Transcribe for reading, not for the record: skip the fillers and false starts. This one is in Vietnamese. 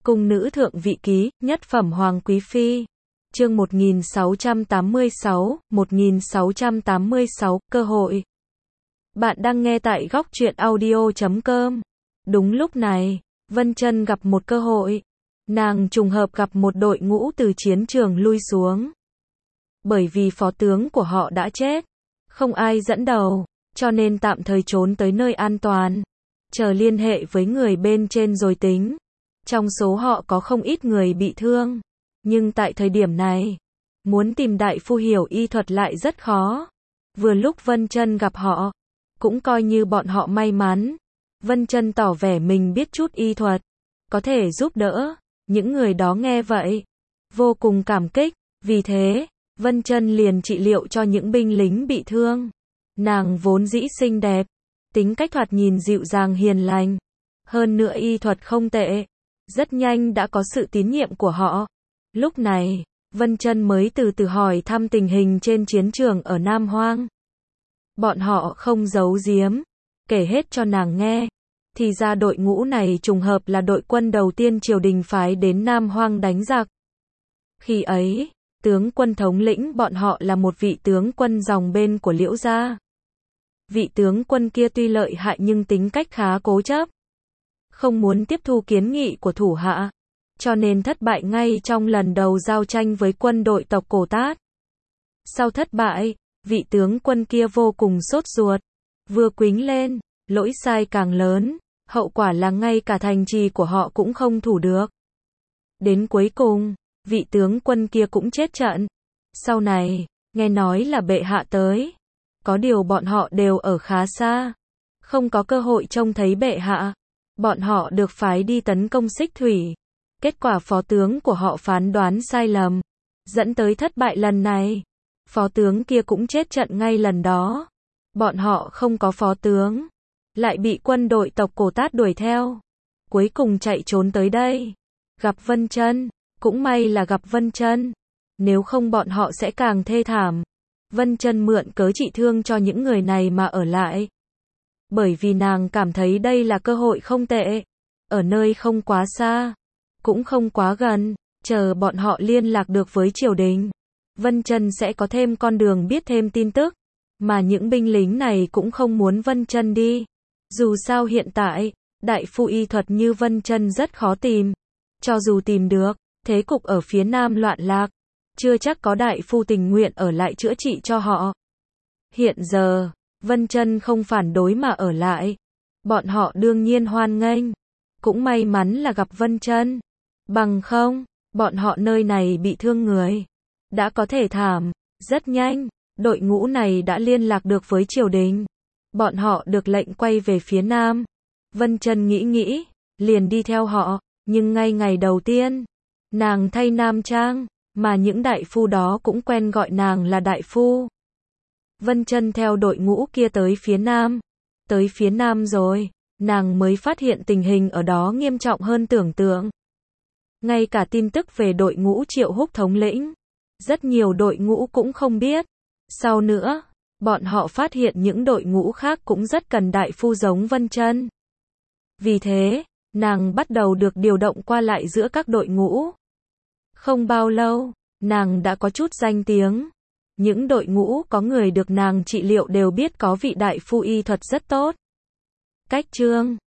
Cung nữ thượng vị ký, nhất phẩm hoàng quý phi. Chương 1686, cơ hội. Bạn đang nghe tại góc truyện audio.com. Đúng lúc này, Vân Chân gặp một cơ hội. Nàng trùng hợp gặp một đội ngũ từ chiến trường lui xuống. Bởi vì phó tướng của họ đã chết, không ai dẫn đầu, cho nên tạm thời trốn tới nơi an toàn, chờ liên hệ với người bên trên rồi tính. Trong số họ có không ít người bị thương, nhưng tại thời điểm này, muốn tìm đại phu hiểu y thuật lại rất khó. Vừa lúc Vân Chân gặp họ, cũng coi như bọn họ may mắn. Vân Chân tỏ vẻ mình biết chút y thuật, có thể giúp đỡ. Những người đó nghe vậy, vô cùng cảm kích, vì thế, Vân Chân liền trị liệu cho những binh lính bị thương. Nàng vốn dĩ xinh đẹp, tính cách thoạt nhìn dịu dàng hiền lành, hơn nữa y thuật không tệ, rất nhanh đã có sự tín nhiệm của họ. Lúc này, Vân Chân mới từ từ hỏi thăm tình hình trên chiến trường ở Nam Hoang. Bọn họ không giấu giếm, kể hết cho nàng nghe. Thì ra đội ngũ này trùng hợp là đội quân đầu tiên triều đình phái đến Nam Hoang đánh giặc. Khi ấy, tướng quân thống lĩnh bọn họ là một vị tướng quân dòng bên của Liễu gia. Vị tướng quân kia tuy lợi hại nhưng tính cách khá cố chấp, không muốn tiếp thu kiến nghị của thủ hạ, cho nên thất bại ngay trong lần đầu giao tranh với quân đội tộc Cổ Tát. Sau thất bại, vị tướng quân kia vô cùng sốt ruột, vừa quýnh lên, lỗi sai càng lớn, hậu quả là ngay cả thành trì của họ cũng không thủ được. Đến cuối cùng, vị tướng quân kia cũng chết trận. Sau này, nghe nói là bệ hạ tới, có điều bọn họ đều ở khá xa, không có cơ hội trông thấy bệ hạ. Bọn họ được phái đi tấn công Xích Thủy. Kết quả phó tướng của họ phán đoán sai lầm, dẫn tới thất bại lần này. Phó tướng kia cũng chết trận ngay lần đó. Bọn họ không có phó tướng, lại bị quân đội tộc Cổ Tát đuổi theo. Cuối cùng chạy trốn tới đây. Gặp Vân Chân, cũng may là gặp Vân Chân. Nếu không bọn họ sẽ càng thê thảm. Vân Chân mượn cớ trị thương cho những người này mà ở lại. Bởi vì nàng cảm thấy đây là cơ hội không tệ. Ở nơi không quá xa, cũng không quá gần, chờ bọn họ liên lạc được với triều đình, Vân Chân sẽ có thêm con đường biết thêm tin tức. Mà những binh lính này cũng không muốn Vân Chân đi. Dù sao hiện tại, đại phu y thuật như Vân Chân rất khó tìm. Cho dù tìm được, thế cục ở phía Nam loạn lạc, chưa chắc có đại phu tình nguyện ở lại chữa trị cho họ. Hiện giờ, Vân Chân không phản đối mà ở lại. Bọn họ đương nhiên hoan nghênh. Cũng may mắn là gặp Vân Chân. Bằng không, bọn họ nơi này bị thương người, đã có thể thảm. Rất nhanh, đội ngũ này đã liên lạc được với triều đình. Bọn họ được lệnh quay về phía Nam. Vân Chân nghĩ, liền đi theo họ. Nhưng ngay ngày đầu tiên, nàng thay nam trang, mà những đại phu đó cũng quen gọi nàng là đại phu. Vân Chân theo đội ngũ kia tới phía Nam. Tới phía Nam rồi, nàng mới phát hiện tình hình ở đó nghiêm trọng hơn tưởng tượng. Ngay cả tin tức về đội ngũ Triệu Húc thống lĩnh, rất nhiều đội ngũ cũng không biết. Sau nữa, bọn họ phát hiện những đội ngũ khác cũng rất cần đại phu giống Vân Chân. Vì thế, nàng bắt đầu được điều động qua lại giữa các đội ngũ. Không bao lâu, nàng đã có chút danh tiếng. Những đội ngũ có người được nàng trị liệu đều biết có vị đại phu y thuật rất tốt. Cách chương